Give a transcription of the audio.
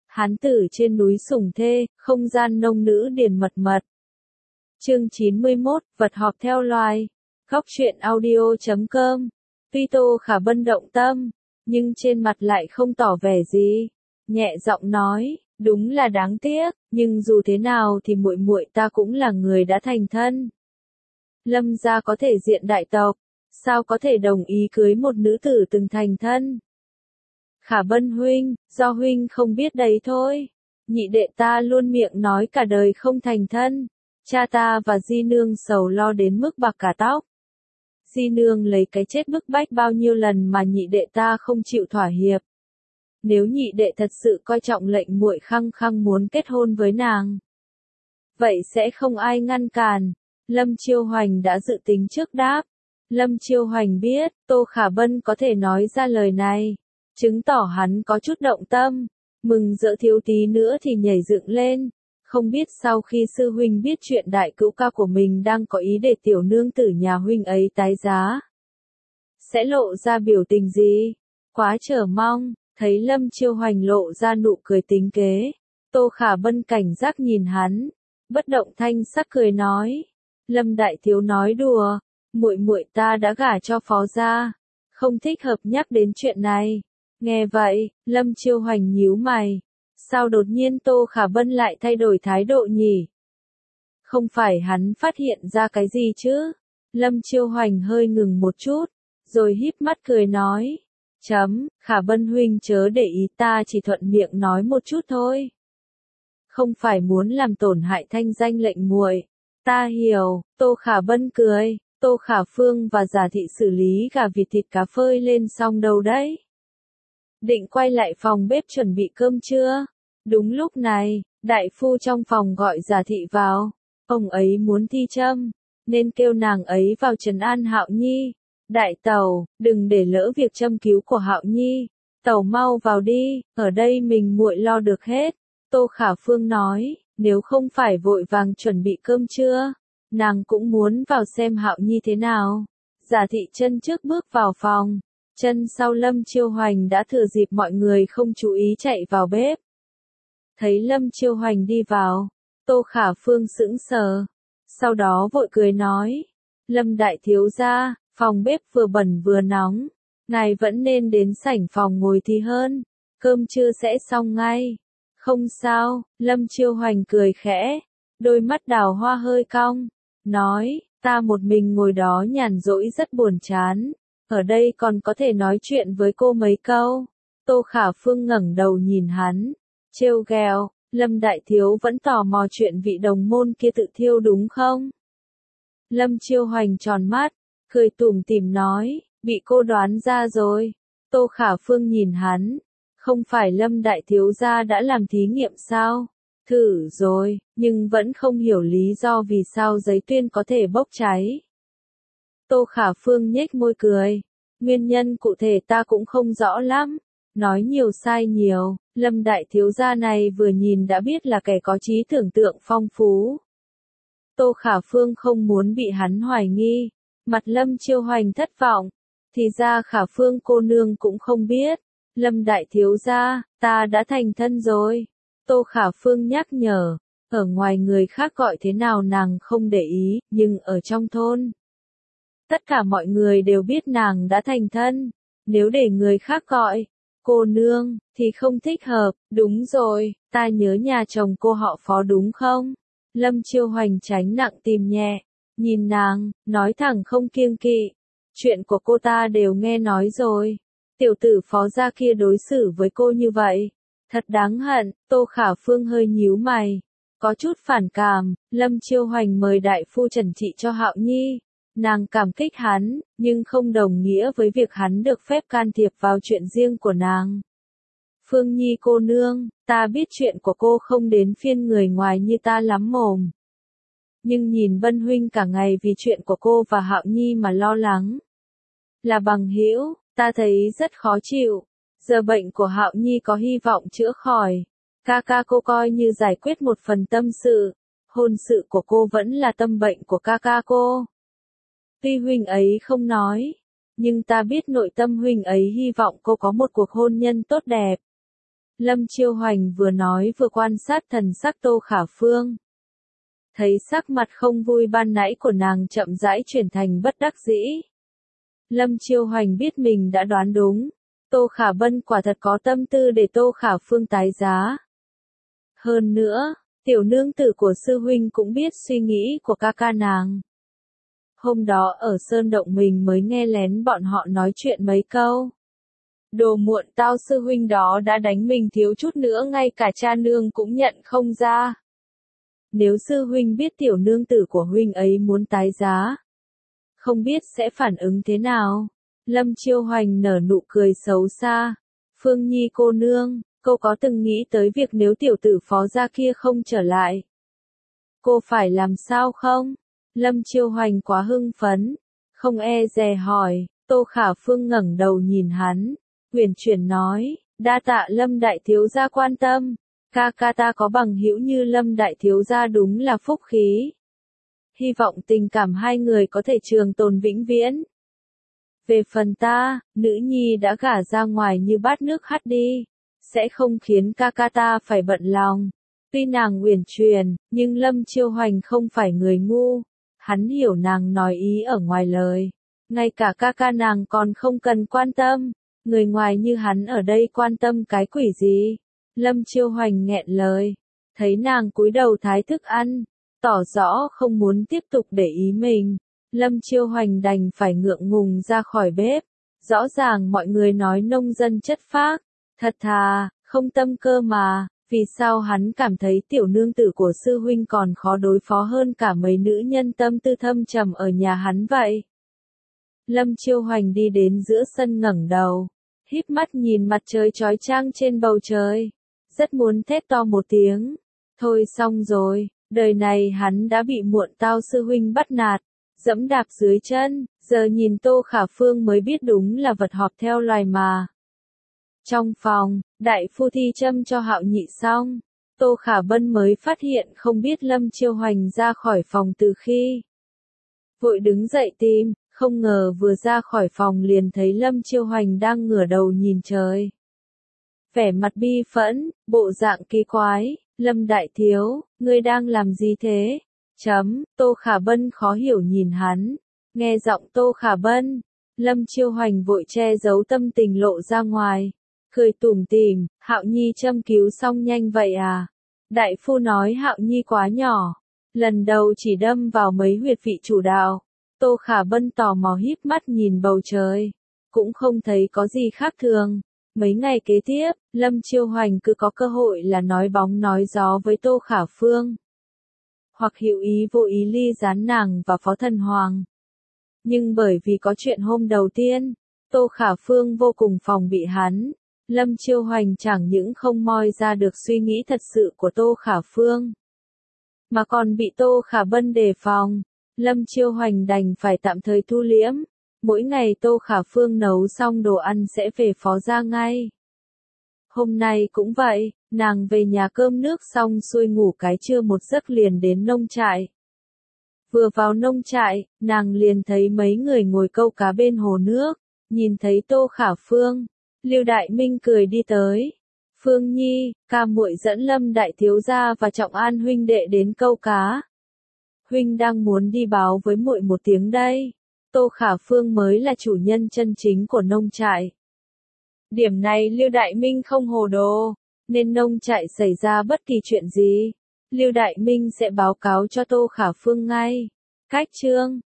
Hán tử trên núi sủng thê, không gian nông nữ điền mật mật. Chương 91, vật họp theo loài. Góc truyện audio.com. Tuy Tô Khả Bân động tâm, nhưng trên mặt lại không tỏ vẻ gì. Nhẹ giọng nói, đúng là đáng tiếc, nhưng dù thế nào thì muội muội ta cũng là người đã thành thân. Lâm gia có thể diện đại tộc, sao có thể đồng ý cưới một nữ tử từng thành thân? Khả Bân huynh, do huynh không biết đấy thôi. Nhị đệ ta luôn miệng nói cả đời không thành thân. Cha ta và Di Nương sầu lo đến mức bạc cả tóc. Di Nương lấy cái chết bức bách bao nhiêu lần mà nhị đệ ta không chịu thỏa hiệp. Nếu nhị đệ thật sự coi trọng lệnh muội khăng khăng muốn kết hôn với nàng, vậy sẽ không ai ngăn cản. Lâm Chiêu Hoành đã dự tính trước đáp. Lâm Chiêu Hoành biết, Tô Khả Bân có thể nói ra lời này, chứng tỏ hắn có chút động tâm. Mừng rỡ thiếu tí nữa thì nhảy dựng lên. Không biết sau khi sư huynh biết chuyện đại cữu ca của mình đang có ý để tiểu nương tử nhà huynh ấy tái giá, sẽ lộ ra biểu tình gì? Quá chờ mong, thấy Lâm Chiêu Hoành lộ ra nụ cười tính kế. Tô Khả Bân cảnh giác nhìn hắn, bất động thanh sắc cười nói. Lâm đại thiếu nói đùa, muội muội ta đã gả cho phó gia, không thích hợp nhắc đến chuyện này. Nghe vậy, Lâm Chiêu Hoành nhíu mày. Sao đột nhiên Tô Khả Bân lại thay đổi thái độ nhỉ? Không phải hắn phát hiện ra cái gì chứ? Lâm Chiêu Hoành hơi ngừng một chút, rồi híp mắt cười nói. Khả Bân huynh chớ để ý, ta chỉ thuận miệng nói một chút thôi. Không phải muốn làm tổn hại thanh danh lệnh muội. Ta hiểu. Tô Khả Bân cười. Tô Khả Phương và Giả Thị xử lý gà vịt thịt cá phơi lên xong đâu đấy? Định quay lại phòng bếp chuẩn bị cơm trưa. Đúng lúc này, đại phu trong phòng gọi Giả Thị vào. Ông ấy muốn thi châm, nên kêu nàng ấy vào trấn an Hạo Nhi. Đại tẩu, đừng để lỡ việc châm cứu của Hạo Nhi. Tẩu mau vào đi, ở đây mình muội lo được hết. Tô Khả Phương nói, nếu không phải vội vàng chuẩn bị cơm trưa, nàng cũng muốn vào xem Hạo Nhi thế nào. Giả Thị chân trước bước vào phòng, chân sau Lâm Chiêu Hoành đã thừa dịp mọi người không chú ý chạy vào bếp. Thấy Lâm Chiêu Hoành đi vào, Tô Khả Phương sững sờ, sau đó vội cười nói, Lâm đại thiếu gia, phòng bếp vừa bẩn vừa nóng, ngài vẫn nên đến sảnh phòng ngồi thì hơn, cơm trưa sẽ xong ngay. Không sao, Lâm Chiêu Hoành cười khẽ, đôi mắt đào hoa hơi cong, nói, ta một mình ngồi đó nhàn rỗi rất buồn chán, ở đây còn có thể nói chuyện với cô mấy câu. Tô Khả Phương ngẩng đầu nhìn hắn, trêu ghẹo, Lâm đại thiếu vẫn tò mò chuyện vị đồng môn kia tự thiêu đúng không? Lâm Chiêu Hoành tròn mắt, cười tủm tỉm nói, bị cô đoán ra rồi. Tô Khả Phương nhìn hắn, không phải Lâm đại thiếu gia đã làm thí nghiệm sao? Thử rồi, nhưng vẫn không hiểu lý do vì sao giấy tuyên có thể bốc cháy. Tô Khả Phương nhếch môi cười, nguyên nhân cụ thể ta cũng không rõ lắm, nói nhiều sai nhiều, Lâm đại thiếu gia này vừa nhìn đã biết là kẻ có trí tưởng tượng phong phú. Tô Khả Phương không muốn bị hắn hoài nghi, mặt Lâm Chiêu Hoành thất vọng, thì ra Khả Phương cô nương cũng không biết. Lâm đại thiếu gia, ta đã thành thân rồi. Tô Khả Phương nhắc nhở, ở ngoài người khác gọi thế nào nàng không để ý, nhưng ở trong thôn, tất cả mọi người đều biết nàng đã thành thân. Nếu để người khác gọi, cô nương, thì không thích hợp. Đúng rồi, ta nhớ nhà chồng cô họ Phó đúng không? Lâm Chiêu Hoành tránh nặng tìm nhẹ, nhìn nàng, nói thẳng không kiêng kỵ. Chuyện của cô ta đều nghe nói rồi. Tiểu tử Phó gia kia đối xử với cô như vậy, thật đáng hận. Tô Khả Phương hơi nhíu mày, có chút phản cảm. Lâm Chiêu Hoành mời đại phu trần trị cho Hạo Nhi, nàng cảm kích hắn, nhưng không đồng nghĩa với việc hắn được phép can thiệp vào chuyện riêng của nàng. Phương Nhi cô nương, ta biết chuyện của cô không đến phiên người ngoài như ta lắm mồm, nhưng nhìn Bân huynh cả ngày vì chuyện của cô và Hạo Nhi mà lo lắng, là bằng hữu, ta thấy rất khó chịu. Giờ bệnh của Hạo Nhi có hy vọng chữa khỏi, ca ca cô coi như giải quyết một phần tâm sự, hôn sự của cô vẫn là tâm bệnh của ca ca cô. Tuy huynh ấy không nói, nhưng ta biết nội tâm huynh ấy hy vọng cô có một cuộc hôn nhân tốt đẹp. Lâm Chiêu Hoành vừa nói vừa quan sát thần sắc Tô Khả Phương. Thấy sắc mặt không vui ban nãy của nàng chậm rãi chuyển thành bất đắc dĩ. Lâm Chiêu Hoành biết mình đã đoán đúng. Tô Khả Bân quả thật có tâm tư để Tô Khả Phương tái giá. Hơn nữa, tiểu nương tử của sư huynh cũng biết suy nghĩ của ca ca nàng. Hôm đó ở Sơn Động mình mới nghe lén bọn họ nói chuyện mấy câu. Đồ muộn tao sư huynh đó đã đánh mình thiếu chút nữa ngay cả cha nương cũng nhận không ra. Nếu sư huynh biết tiểu nương tử của huynh ấy muốn tái giá, không biết sẽ phản ứng thế nào. Lâm Chiêu Hoành nở nụ cười xấu xa. Phương Nhi cô nương, cô có từng nghĩ tới việc nếu tiểu tử Phó gia kia không trở lại, cô phải làm sao không? Lâm Chiêu Hoành quá hưng phấn, không e dè hỏi. Tô Khả Phương ngẩng đầu nhìn hắn, huyền chuyển nói, đa tạ Lâm đại thiếu gia quan tâm, ca ca ta có bằng hữu như Lâm đại thiếu gia đúng là phúc khí. Hy vọng tình cảm hai người có thể trường tồn vĩnh viễn. Về phần ta, nữ nhi đã gả ra ngoài như bát nước hắt đi, sẽ không khiến ca ca ta phải bận lòng. Tuy nàng uyển chuyển, nhưng Lâm Chiêu Hoành không phải người ngu, hắn hiểu nàng nói ý ở ngoài lời. Ngay cả ca ca nàng còn không cần quan tâm, người ngoài như hắn ở đây quan tâm cái quỷ gì. Lâm Chiêu Hoành nghẹn lời, thấy nàng cúi đầu thái thức ăn, tỏ rõ không muốn tiếp tục để ý mình. Lâm Chiêu Hoành đành phải ngượng ngùng ra khỏi bếp. Rõ ràng mọi người nói nông dân chất phác, thật thà, không tâm cơ mà, vì sao hắn cảm thấy tiểu nương tử của sư huynh còn khó đối phó hơn cả mấy nữ nhân tâm tư thâm trầm ở nhà hắn vậy? Lâm Chiêu Hoành đi đến giữa sân ngẩng đầu, híp mắt nhìn mặt trời chói chang trên bầu trời, rất muốn thét to một tiếng. Thôi xong rồi, đời này hắn đã bị muộn tao sư huynh bắt nạt, dẫm đạp dưới chân, giờ nhìn Tô Khả Phương mới biết đúng là vật họp theo loài mà. Trong phòng, đại phu thi châm cho Hạo Nhị xong, Tô Khả Bân mới phát hiện không biết Lâm Chiêu Hoành ra khỏi phòng từ khi. Vội đứng dậy tìm, không ngờ vừa ra khỏi phòng liền thấy Lâm Chiêu Hoành đang ngửa đầu nhìn trời. Vẻ mặt bi phẫn, bộ dạng kỳ quái, Lâm đại thiếu, ngươi đang làm gì thế? Tô Khả Bân khó hiểu nhìn hắn, nghe giọng Tô Khả Bân, Lâm Chiêu Hoành vội che giấu tâm tình lộ ra ngoài, cười tủm tỉm, Hạo Nhi châm cứu xong nhanh vậy à? Đại phu nói Hạo Nhi quá nhỏ, lần đầu chỉ đâm vào mấy huyệt vị chủ đạo. Tô Khả Bân tò mò híp mắt nhìn bầu trời, cũng không thấy có gì khác thường. Mấy ngày kế tiếp, Lâm Chiêu Hoành cứ có cơ hội là nói bóng nói gió với Tô Khả Phương, hoặc hữu ý vô ý ly gián nàng và Phó Thần Hoàng. Nhưng bởi vì có chuyện hôm đầu tiên, Tô Khả Phương vô cùng phòng bị hắn, Lâm Chiêu Hoành chẳng những không moi ra được suy nghĩ thật sự của Tô Khả Phương, mà còn bị Tô Khả Bân đề phòng. Lâm Chiêu Hoành đành phải tạm thời thu liễm, mỗi ngày Tô Khả Phương nấu xong đồ ăn sẽ về Phó gia ngay. Hôm nay cũng vậy, nàng về nhà cơm nước xong xuôi ngủ cái trưa một giấc liền đến nông trại. Vừa vào nông trại, nàng liền thấy mấy người ngồi câu cá bên hồ nước, nhìn thấy Tô Khả Phương, Lưu Đại Minh cười đi tới. Phương Nhi, ca muội dẫn Lâm đại thiếu gia và Trọng An huynh đệ đến câu cá. Huynh đang muốn đi báo với muội một tiếng đây. Tô Khả Phương mới là chủ nhân chân chính của nông trại. Điểm này Lưu Đại Minh không hồ đồ, nên nông trại xảy ra bất kỳ chuyện gì, Lưu Đại Minh sẽ báo cáo cho Tô Khả Phương ngay. Cách chương